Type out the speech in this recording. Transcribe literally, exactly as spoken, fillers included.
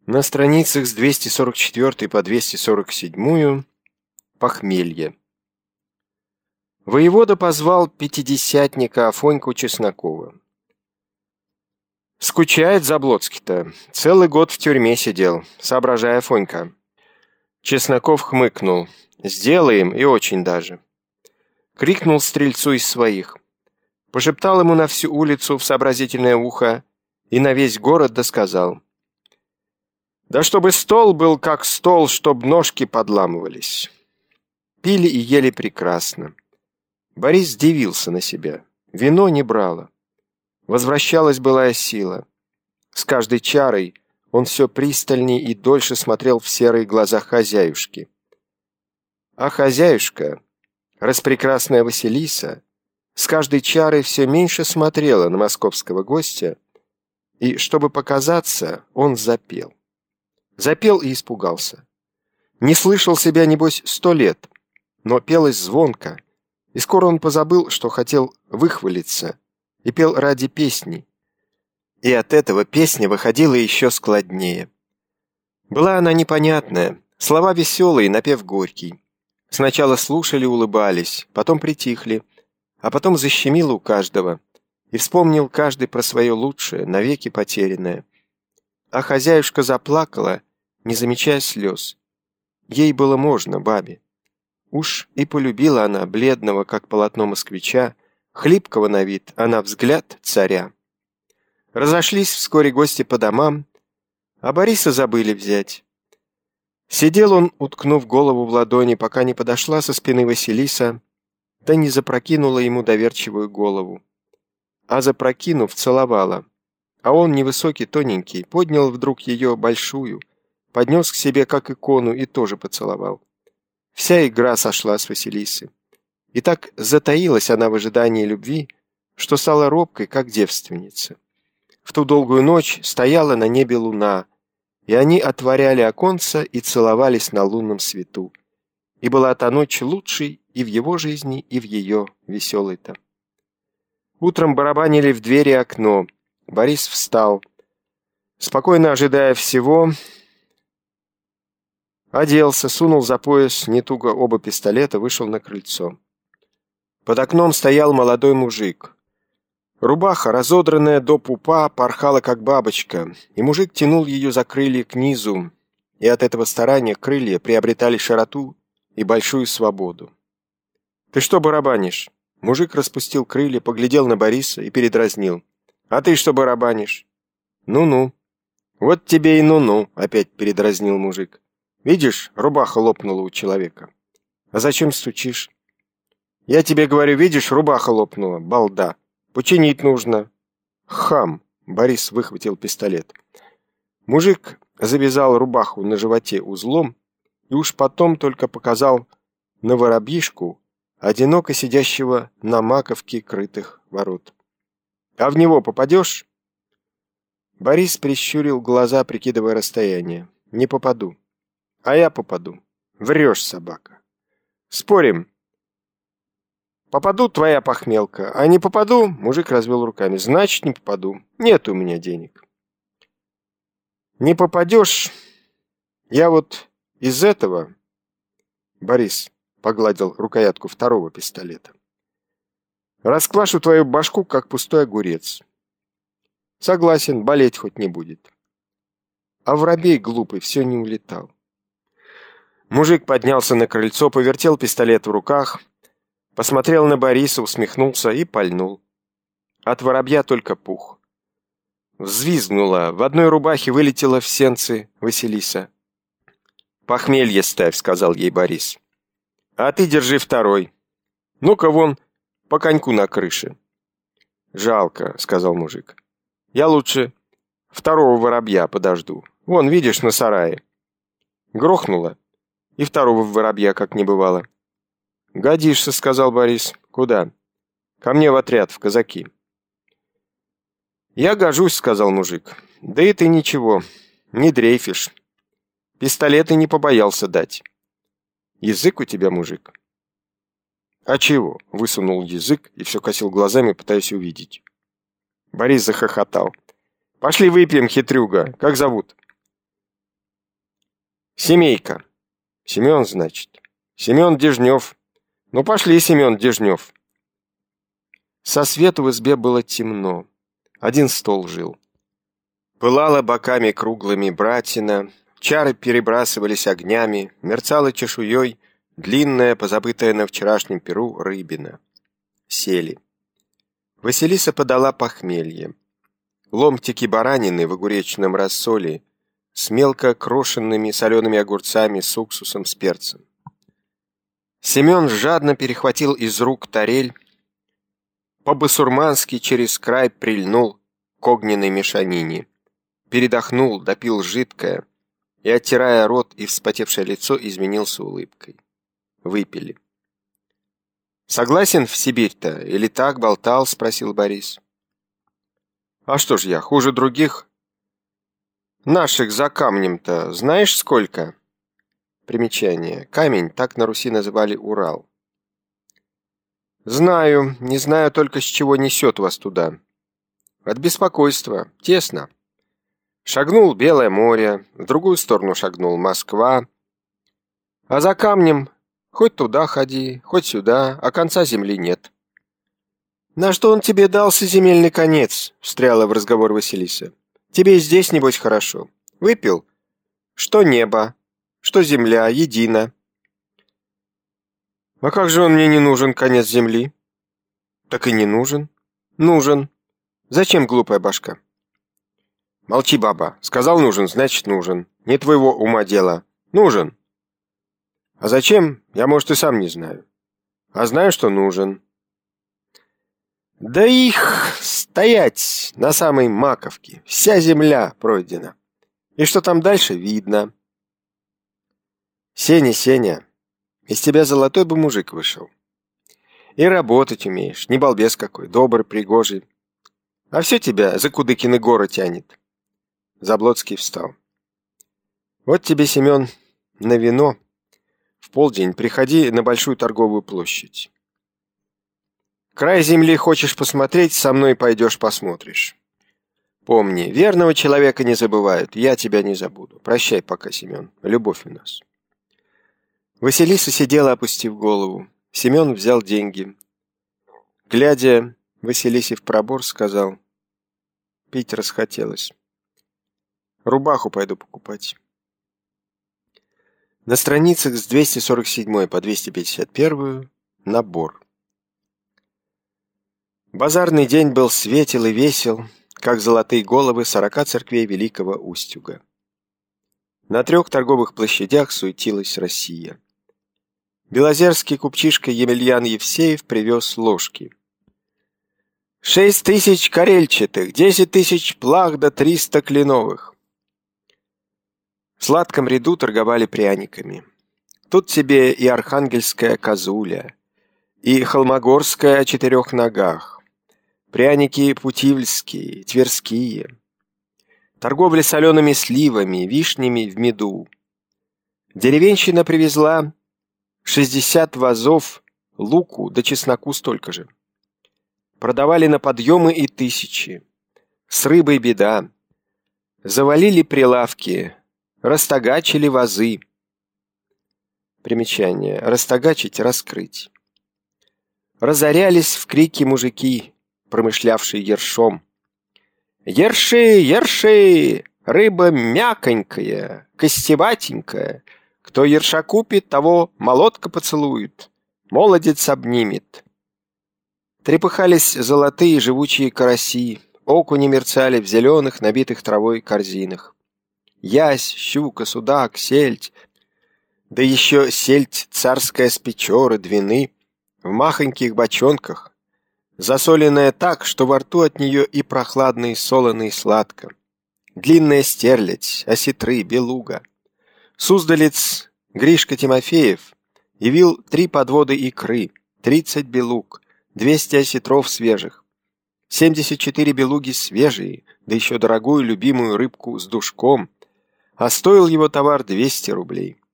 На страницах с двести сорок четвёртой по двести сорок седьмую похмелье. Воевода позвал пятидесятника Афоньку Чеснокова. «Скучает Заблоцкий-то. Целый год в тюрьме сидел, соображая, Афонька». Чесноков хмыкнул. «Сделаем, и очень даже». Крикнул стрельцу из своих. Пошептал ему на всю улицу в сообразительное ухо и на весь город досказал. «Да чтобы стол был как стол, чтоб ножки подламывались». Пили и ели прекрасно. Борис дивился на себя. Вино не брало. Возвращалась былая сила. С каждой чарой он все пристальней и дольше смотрел в серые глаза хозяюшки. А хозяюшка, распрекрасная Василиса, с каждой чарой все меньше смотрела на московского гостя, и, чтобы показаться, он запел. Запел и испугался. Не слышал себя, небось, сто лет, но пелось звонко, и скоро он позабыл, что хотел выхвалиться, и пел ради песни. И от этого песня выходила еще складнее. Была она непонятная, слова веселые, напев горький. Сначала слушали, улыбались, потом притихли, а потом защемило у каждого, и вспомнил каждый про свое лучшее, навеки потерянное. А хозяюшка заплакала, не замечая слез. Ей было можно, бабе. Уж и полюбила она бледного, как полотно москвича, хлипкого на вид, а на взгляд царя. Разошлись вскоре гости по домам, а Бориса забыли взять. Сидел он, уткнув голову в ладони, пока не подошла со спины Василиса, да не запрокинула ему доверчивую голову. А запрокинув, целовала. А он, невысокий, тоненький, поднял вдруг ее большую, поднес к себе как икону и тоже поцеловал. Вся игра сошла с Василисы. И так затаилась она в ожидании любви, что стала робкой, как девственница. В ту долгую ночь стояла на небе луна, и они отворяли оконца и целовались на лунном свету. И была та ночь лучшей и в его жизни, и в ее веселой-то. Утром барабанили в двери и окно. Борис встал. Спокойно ожидая всего, оделся, сунул за пояс нетуго оба пистолета, вышел на крыльцо. Под окном стоял молодой мужик. Рубаха, разодранная до пупа, порхала как бабочка, и мужик тянул ее за крылья к низу, и от этого старания крылья приобретали широту и большую свободу. «Ты что барабанишь?» Мужик распустил крылья, поглядел на Бориса и передразнил. «А ты что барабанишь?» «Ну-ну». «Вот тебе и ну-ну», — опять передразнил мужик. «Видишь, рубаха лопнула у человека». «А зачем стучишь?» «Я тебе говорю, видишь, рубаха лопнула, балда. Починить нужно». «Хам!» — Борис выхватил пистолет. Мужик завязал рубаху на животе узлом и уж потом только показал на воробьишку, одиноко сидящего на маковке крытых ворот. «А в него попадешь?» Борис прищурил глаза, прикидывая расстояние. «Не попаду». «А я попаду». «Врешь, собака». «Спорим?» «Попаду, твоя похмелка, а не попаду», — мужик развел руками. «Значит, не попаду. Нет у меня денег». «Не попадешь. Я вот из этого...» Борис погладил рукоятку второго пистолета. «Расквашу твою башку, как пустой огурец». «Согласен, болеть хоть не будет». А воробей глупый все не улетал. Мужик поднялся на крыльцо, повертел пистолет в руках, посмотрел на Бориса, усмехнулся и пальнул. От воробья только пух. Взвизгнула, в одной рубахе вылетела в сенцы Василиса. «Похмелье ставь», — сказал ей Борис. «А ты держи второй. Ну-ка вон, по коньку на крыше». «Жалко», — сказал мужик. «Я лучше второго воробья подожду. Вон, видишь, на сарае». Грохнуло, и второго воробья как не бывало. «Годишься», — сказал Борис. «Куда?» «Ко мне в отряд, в казаки». «Я гожусь», — сказал мужик. «Да и ты ничего, не дрейфишь. Пистолеты не побоялся дать. Язык у тебя, мужик». «А чего?» — высунул язык и все косил глазами, пытаясь увидеть. Борис захохотал. «Пошли выпьем, хитрюга. Как зовут?» Семейка. Семен, значит. Семен Дежнев. Ну, пошли, Семен Дежнев. Со свету в избе было темно. Один стол жил. Пылала боками круглыми братина, чары перебрасывались огнями, мерцала чешуей длинная, позабытая на вчерашнем перу, рыбина. Сели. Василиса подала похмелье. Ломтики баранины в огуречном рассоле с мелко крошенными солеными огурцами с уксусом с перцем. Семен жадно перехватил из рук тарель, по-басурмански через край прильнул к огненной мешанине, передохнул, допил жидкое и, оттирая рот и вспотевшее лицо, изменился улыбкой. Выпили. «Согласен в Сибирь-то? Или так болтал?» — спросил Борис. «А что ж я, хуже других? Наших за камнем-то знаешь сколько?» Примечание. Камень, так на Руси называли Урал. «Знаю, не знаю только, с чего несет вас туда. От беспокойства. Тесно. Шагнул Белое море, в другую сторону шагнул Москва. А за камнем хоть туда ходи, хоть сюда, а конца земли нет». «На что он тебе дался земельный конец?» — встряла в разговор Василиса. «Тебе и здесь, небось, хорошо. Выпил? Что небо, что земля, едино». «А как же он мне не нужен, конец земли?» «Так и не нужен». «Нужен. Зачем, глупая башка?» «Молчи, баба. Сказал нужен, значит нужен. Не твоего ума дело. Нужен». «А зачем? Я, может, и сам не знаю. А знаю, что нужен». «Да их стоять на самой маковке. Вся земля пройдена. И что там дальше, видно». «Сеня, Сеня, из тебя золотой бы мужик вышел. И работать умеешь, не балбес какой, добрый, пригожий. А все тебя за Кудыкины горы тянет». Заблоцкий встал. «Вот тебе, Семен, на вино. В полдень приходи на Большую торговую площадь. Край земли хочешь посмотреть, со мной пойдешь посмотришь. Помни, верного человека не забывают, я тебя не забуду. Прощай пока, Семен, любовь у нас». Василиса сидела, опустив голову. Семен взял деньги. Глядя Василисе в пробор, сказал: «Пить расхотелось. Рубаху пойду покупать». На страницах с двести сорок седьмой по двести пятьдесят первую набор. Базарный день был светел и весел, как золотые головы сорока церквей Великого Устюга. На трех торговых площадях суетилась Россия. Белозерский купчишка Емельян Евсеев привез ложки. «Шесть тысяч карельчатых, десять тысяч плах да триста кленовых». В сладком ряду торговали пряниками. Тут тебе и архангельская козуля, и холмогорская о четырех ногах, пряники путивльские, тверские, торговля солеными сливами, вишнями в меду. Деревенщина привезла шестьдесят вазов луку да чесноку столько же. Продавали на подъемы и тысячи. С рыбой беда. Завалили прилавки, растагачили вазы. Примечание. Растагачить — раскрыть. Разорялись в крике мужики, промышлявшие ершом. «Ерши, ерши! Рыба мяконькая, костеватенькая. Кто ерша купит, того молотка поцелует, молодец обнимет». Трепыхались золотые живучие караси, окуни мерцали в зеленых, набитых травой корзинах. Ясь, щука, судак, сельдь, да еще сельдь царская с Печоры, Двины, в махоньких бочонках, засоленная так, что во рту от нее и прохладно, и солоно, и сладко. Длинная стерлядь, осетры, белуга. Суздалец Гришка Тимофеев явил три подвода икры, тридцать белуг, двести осетров свежих, семьдесят четыре белуги свежие, да еще дорогую любимую рыбку с душком, а стоил его товар двести рублей.